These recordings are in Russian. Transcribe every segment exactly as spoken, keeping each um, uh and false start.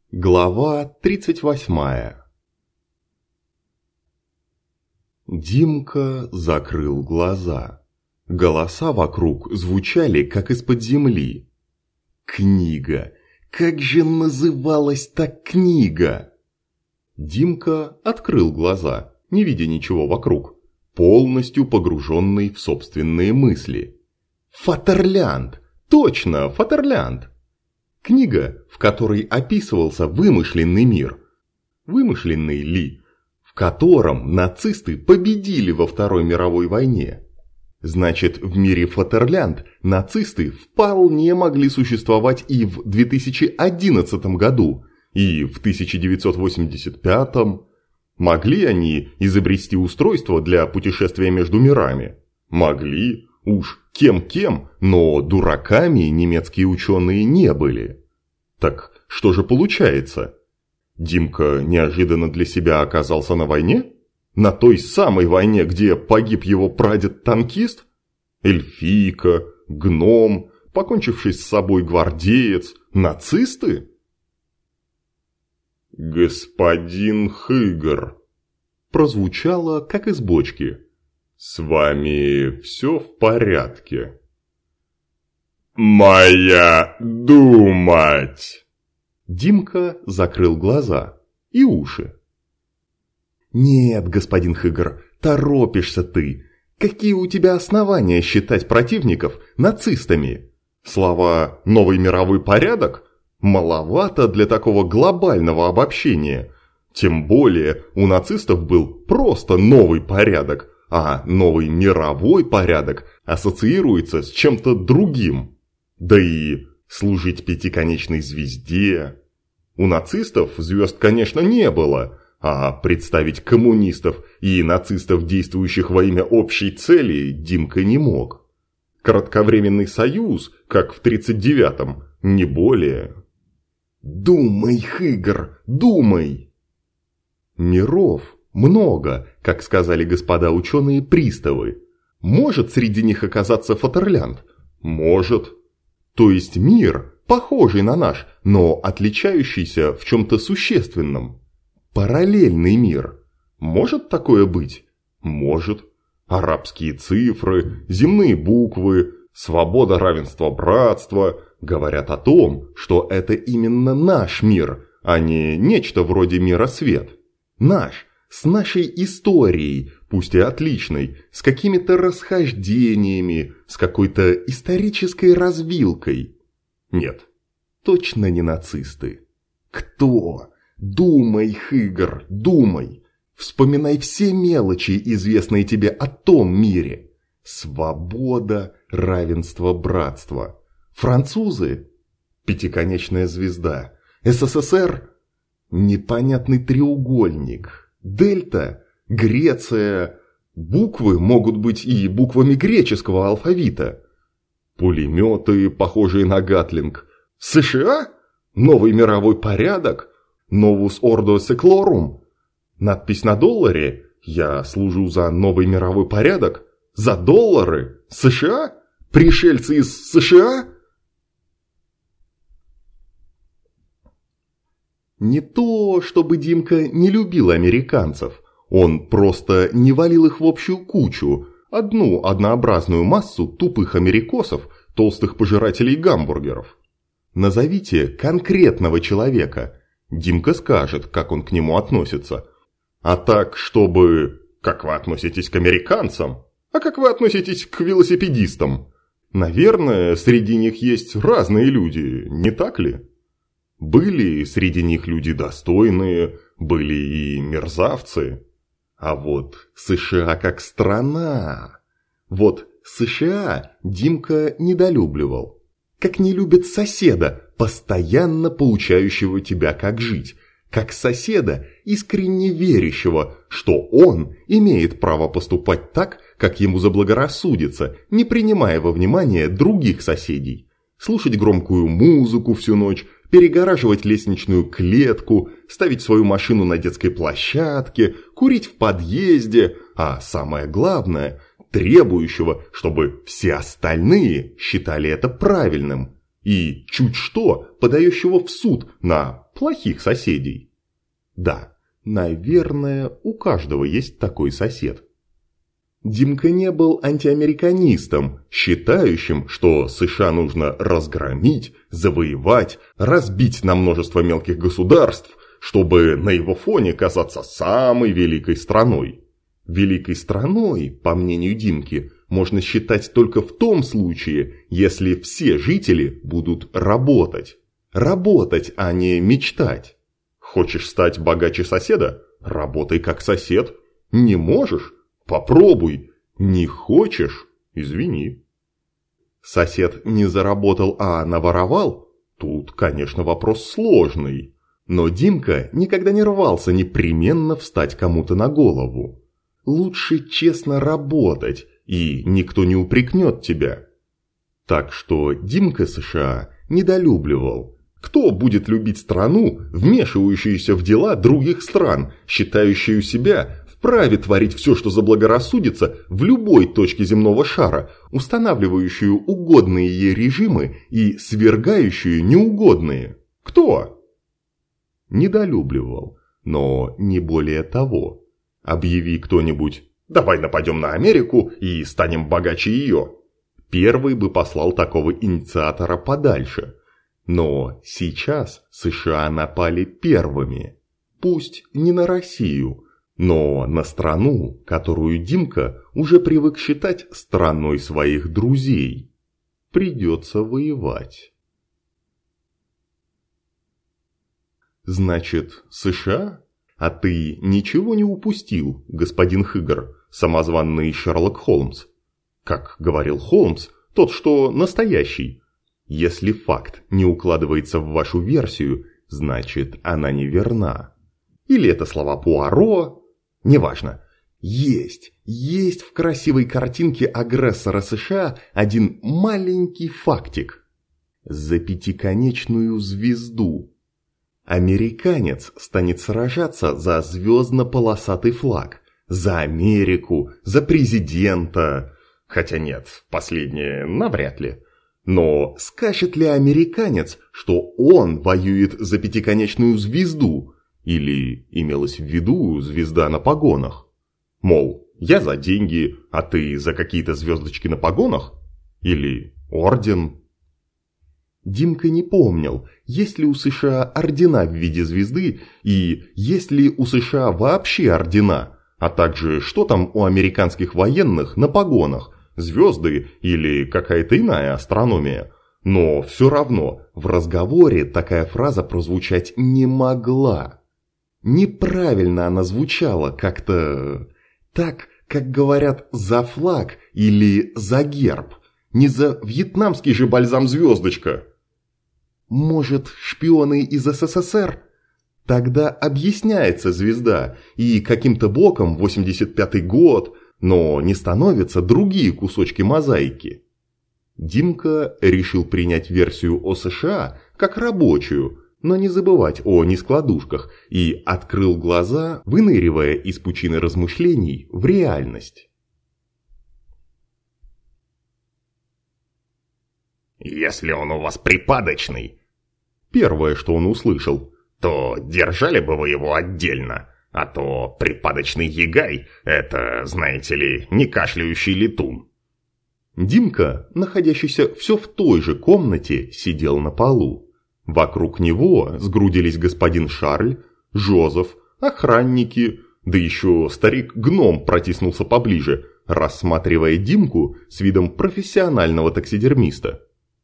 Глава тридцать восьмая. Димка закрыл глаза. Голоса вокруг звучали, как из-под земли. Книга. Как же называлась та книга? Димка открыл глаза, не видя ничего вокруг, полностью погруженный в собственные мысли. Фатерлянд! Точно, Фатерлянд! Книга, в которой описывался вымышленный мир. Вымышленный ли? В котором нацисты победили во Второй мировой войне. Значит, в мире Фатерлянд нацисты вполне могли существовать и в две тысячи одиннадцатом году, и в тысяча девятьсот восемьдесят пятом. Могли они изобрести устройство для путешествия между мирами? Могли. Уж кем-кем, но дураками немецкие ученые не были. Так что же получается? Димка неожиданно для себя оказался на войне? На той самой войне, где погиб его прадед-танкист? Эльфийка, гном, покончивший с собой гвардеец, нацисты? «Господин Хыгр», прозвучало, как из бочки. «С вами все в порядке?» «Моя думать!» Димка закрыл глаза и уши. «Нет, господин Хыгр, торопишься ты. Какие у тебя основания считать противников нацистами? Слова «новый мировой порядок» маловато для такого глобального обобщения. Тем более у нацистов был просто новый порядок, а новый мировой порядок ассоциируется с чем-то другим. Да и служить пятиконечной звезде. У нацистов звезд, конечно, не было, а представить коммунистов и нацистов, действующих во имя общей цели, Димка не мог. Кратковременный союз, как в тридцать девятом, не более. «Думай, Хыгр, думай!» Миров много, как сказали господа ученые-приставы. Может среди них оказаться Фатерлянд? Может. То есть мир, похожий на наш, но отличающийся в чем-то существенном. Параллельный мир. Может такое быть? Может. Арабские цифры, земные буквы, свобода, равенство, братство говорят о том, что это именно наш мир, а не нечто вроде мира свет. Наш, с нашей историей, пусть и отличной, с какими-то расхождениями, с какой-то исторической развилкой. Нет, точно не нацисты. Кто? Думай, Хыгр, думай. Вспоминай все мелочи, известные тебе о том мире. Свобода, равенство, братство. Французы? Пятиконечная звезда. СССР? Непонятный треугольник. Дельта? Греция? Буквы могут быть и буквами греческого алфавита. Пулеметы, похожие на Гатлинг. США? Новый мировой порядок? Novus Ordo Seclorum? Надпись на долларе? Я служу за новый мировой порядок? За доллары? США? Пришельцы из США? Не то, чтобы Димка не любил американцев. Он просто не валил их в общую кучу, одну однообразную массу тупых америкосов, толстых пожирателей гамбургеров. Назовите конкретного человека. Димка скажет, как он к нему относится. А так, чтобы... Как вы относитесь к американцам? А как вы относитесь к велосипедистам? Наверное, среди них есть разные люди, не так ли? Были среди них люди достойные, были и мерзавцы. А вот США как страна... Вот США Димка недолюбливал. Как не любит соседа, постоянно поучающего тебя, как жить. Как соседа, искренне верящего, что он имеет право поступать так, как ему заблагорассудится, не принимая во внимание других соседей. Слушать громкую музыку всю ночь, перегораживать лестничную клетку, ставить свою машину на детской площадке, курить в подъезде, а самое главное, требующего, чтобы все остальные считали это правильным, и чуть что подающего в суд на плохих соседей. Да, наверное, у каждого есть такой сосед. Димка не был антиамериканистом, считающим, что США нужно разгромить, завоевать, разбить на множество мелких государств, чтобы на его фоне казаться самой великой страной. Великой страной, по мнению Димки, можно считать только в том случае, если все жители будут работать. Работать, а не мечтать. Хочешь стать богаче соседа? Работай как сосед. Не можешь? Попробуй. Не хочешь? Извини. Сосед не заработал, а наворовал? Тут, конечно, вопрос сложный. Но Димка никогда не рвался непременно встать кому-то на голову. Лучше честно работать, и никто не упрекнет тебя. Так что Димка США недолюбливал. Кто будет любить страну, вмешивающуюся в дела других стран, считающую себя вправе творить все, что заблагорассудится в любой точке земного шара, устанавливающую угодные ей режимы и свергающую неугодные? Кто? Недолюбливал, но не более того. Объяви кто-нибудь: «Давай нападем на Америку и станем богаче ее». Первый бы послал такого инициатора подальше. Но сейчас США напали первыми. Пусть не на Россию, но на страну, которую Димка уже привык считать страной своих друзей. Придется воевать. Значит, США? А ты ничего не упустил, господин Хыгр, самозванный Шерлок Холмс? Как говорил Холмс, тот, что настоящий. Если факт не укладывается в вашу версию, значит, она неверна. Или это слова Пуаро? Неважно. Есть, есть в красивой картинке агрессора США один маленький фактик. За пятиконечную звезду. Американец станет сражаться за звездно-полосатый флаг, за Америку, за президента. Хотя нет, последнее навряд ли. Но скажет ли американец, что он воюет за пятиконечную звезду? Или имелось в виду звезда на погонах? Мол, я за деньги, а ты за какие-то звездочки на погонах? Или орден? Димка не помнил, есть ли у США ордена в виде звезды и есть ли у США вообще ордена, а также что там у американских военных на погонах, звезды или какая-то иная астрономия. Но все равно в разговоре такая фраза прозвучать не могла. Неправильно она звучала, как-то так, как говорят «за флаг» или «за герб», не за вьетнамский же бальзам-звездочка. Может, шпионы из СССР? Тогда объясняется звезда, и каким-то боком восемьдесят пятый год, но не становятся другие кусочки мозаики. Димка решил принять версию о США как рабочую, но не забывать о нескладушках, и открыл глаза, выныривая из пучины размышлений в реальность. «Если он у вас припадочный», — первое, что он услышал, — «то держали бы вы его отдельно, а то припадочный ягай — это, знаете ли, не кашляющий летун». Димка, находящийся все в той же комнате, сидел на полу. Вокруг него сгрудились господин Шарль, Жозеф, охранники, да еще старик-гном протиснулся поближе, рассматривая Димку с видом профессионального таксидермиста.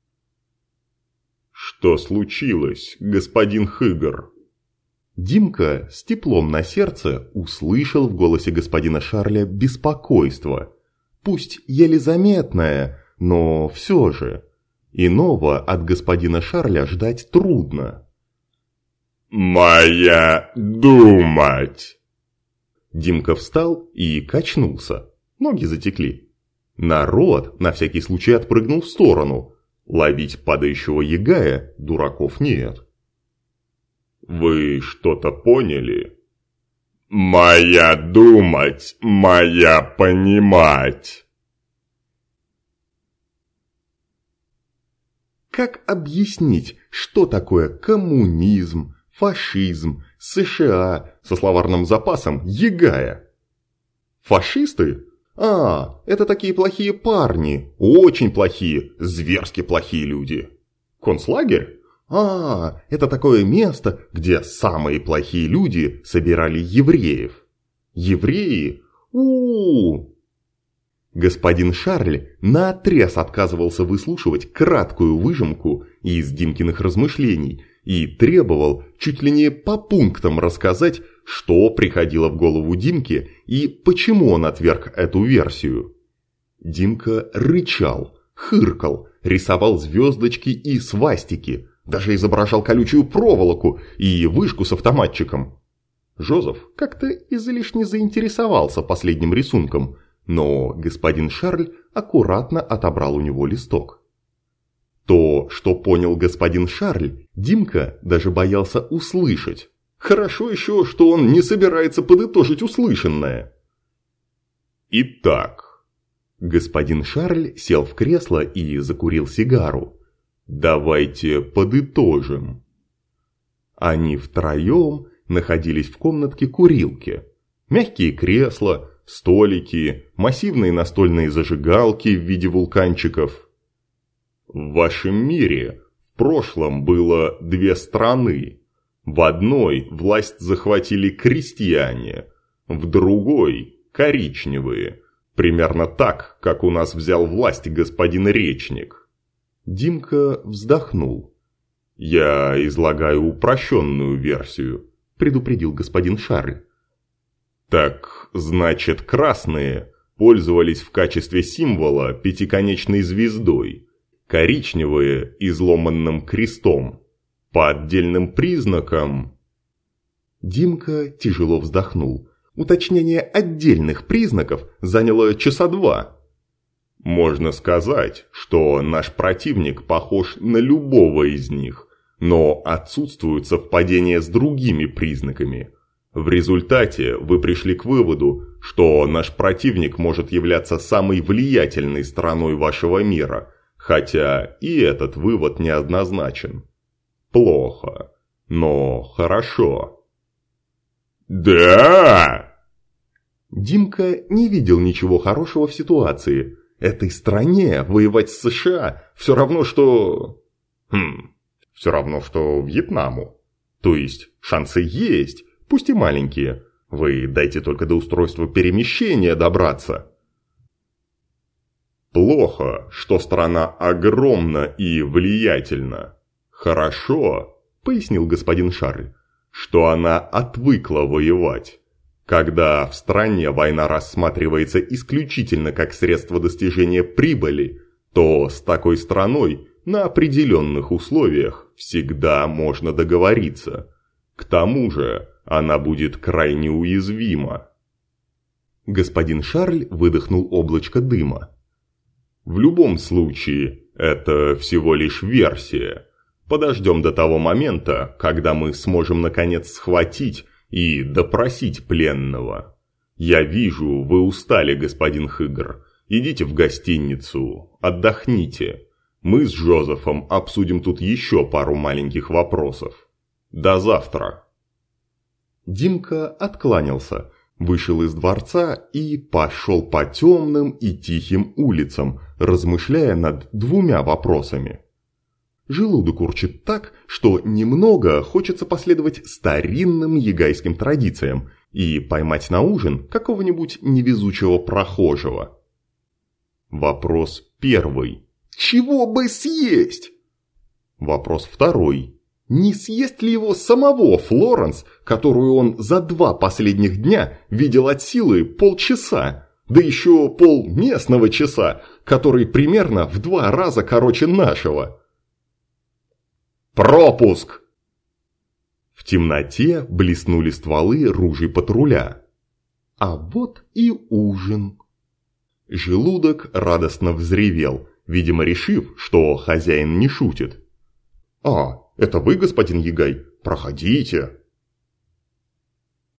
«Что случилось, господин Хыгр?» Димка с теплом на сердце услышал в голосе господина Шарля беспокойство. Пусть еле заметное, но все же. Иного от господина Шарля ждать трудно. «Моя думать!» Димка встал и качнулся. Ноги затекли. Народ на всякий случай отпрыгнул в сторону. Ловить падающего ягая дураков нет. «Вы что-то поняли?» «Моя думать, моя понимать!» Как объяснить, что такое коммунизм, фашизм, США со словарным запасом ягая. Фашисты? А, это такие плохие парни, очень плохие, зверски плохие люди. Концлагерь? А, это такое место, где самые плохие люди собирали евреев. Евреи? У-у-у! Господин Шарль наотрез отказывался выслушивать краткую выжимку из Димкиных размышлений и требовал чуть ли не по пунктам рассказать, что приходило в голову Димке и почему он отверг эту версию. Димка рычал, хыркал, рисовал звездочки и свастики, даже изображал колючую проволоку и вышку с автоматчиком. Жозеф как-то излишне заинтересовался последним рисунком, но господин Шарль аккуратно отобрал у него листок. То, что понял господин Шарль, Димка даже боялся услышать. Хорошо еще, что он не собирается подытожить услышанное. Итак, господин Шарль сел в кресло и закурил сигару. Давайте подытожим. Они втроем находились в комнатке-курилке. Мягкие кресла, столики, массивные настольные зажигалки в виде вулканчиков. В вашем мире в прошлом было две страны. В одной власть захватили крестьяне, в другой – коричневые. Примерно так, как у нас взял власть господин Речник. Димка вздохнул. «Я излагаю упрощенную версию», – предупредил господин Шарль. «Так, значит, красные пользовались в качестве символа пятиконечной звездой, коричневые – изломанным крестом. По отдельным признакам...» Димка тяжело вздохнул. Уточнение отдельных признаков заняло часа два. «Можно сказать, что наш противник похож на любого из них, но отсутствуют совпадения с другими признаками. В результате вы пришли к выводу, что наш противник может являться самой влиятельной стороной вашего мира, хотя и этот вывод неоднозначен. Плохо, но хорошо». «Да!» Димка не видел ничего хорошего в ситуации. Этой стране воевать с США все равно, что... Хм, все равно, что Вьетнаму. То есть, шансы есть, пусть и маленькие. Вы дайте только до устройства перемещения добраться. Плохо, что страна огромна и влиятельна. Хорошо, пояснил господин Шарль, что она отвыкла воевать. Когда в стране война рассматривается исключительно как средство достижения прибыли, то с такой страной на определенных условиях всегда можно договориться. К тому же она будет крайне уязвима. Господин Шарль выдохнул облачко дыма. В любом случае, это всего лишь версия. Подождем до того момента, когда мы сможем наконец схватить и допросить пленного. Я вижу, вы устали, господин Хыгр. Идите в гостиницу, отдохните. Мы с Жозефом обсудим тут еще пару маленьких вопросов. До завтра. Димка откланялся, вышел из дворца и пошел по темным и тихим улицам, размышляя над двумя вопросами. Желудок урчит так, что немного хочется последовать старинным ягайским традициям и поймать на ужин какого-нибудь невезучего прохожего. Вопрос первый. Чего бы съесть? Вопрос второй. Не съест ли его самого Флоренс, которую он за два последних дня видел от силы полчаса, да еще пол местного часа, который примерно в два раза короче нашего? Пропуск! В темноте блеснули стволы ружей патруля. А вот и ужин. Желудок радостно взревел, видимо решив, что хозяин не шутит. «А, это вы, господин Ягай? Проходите!»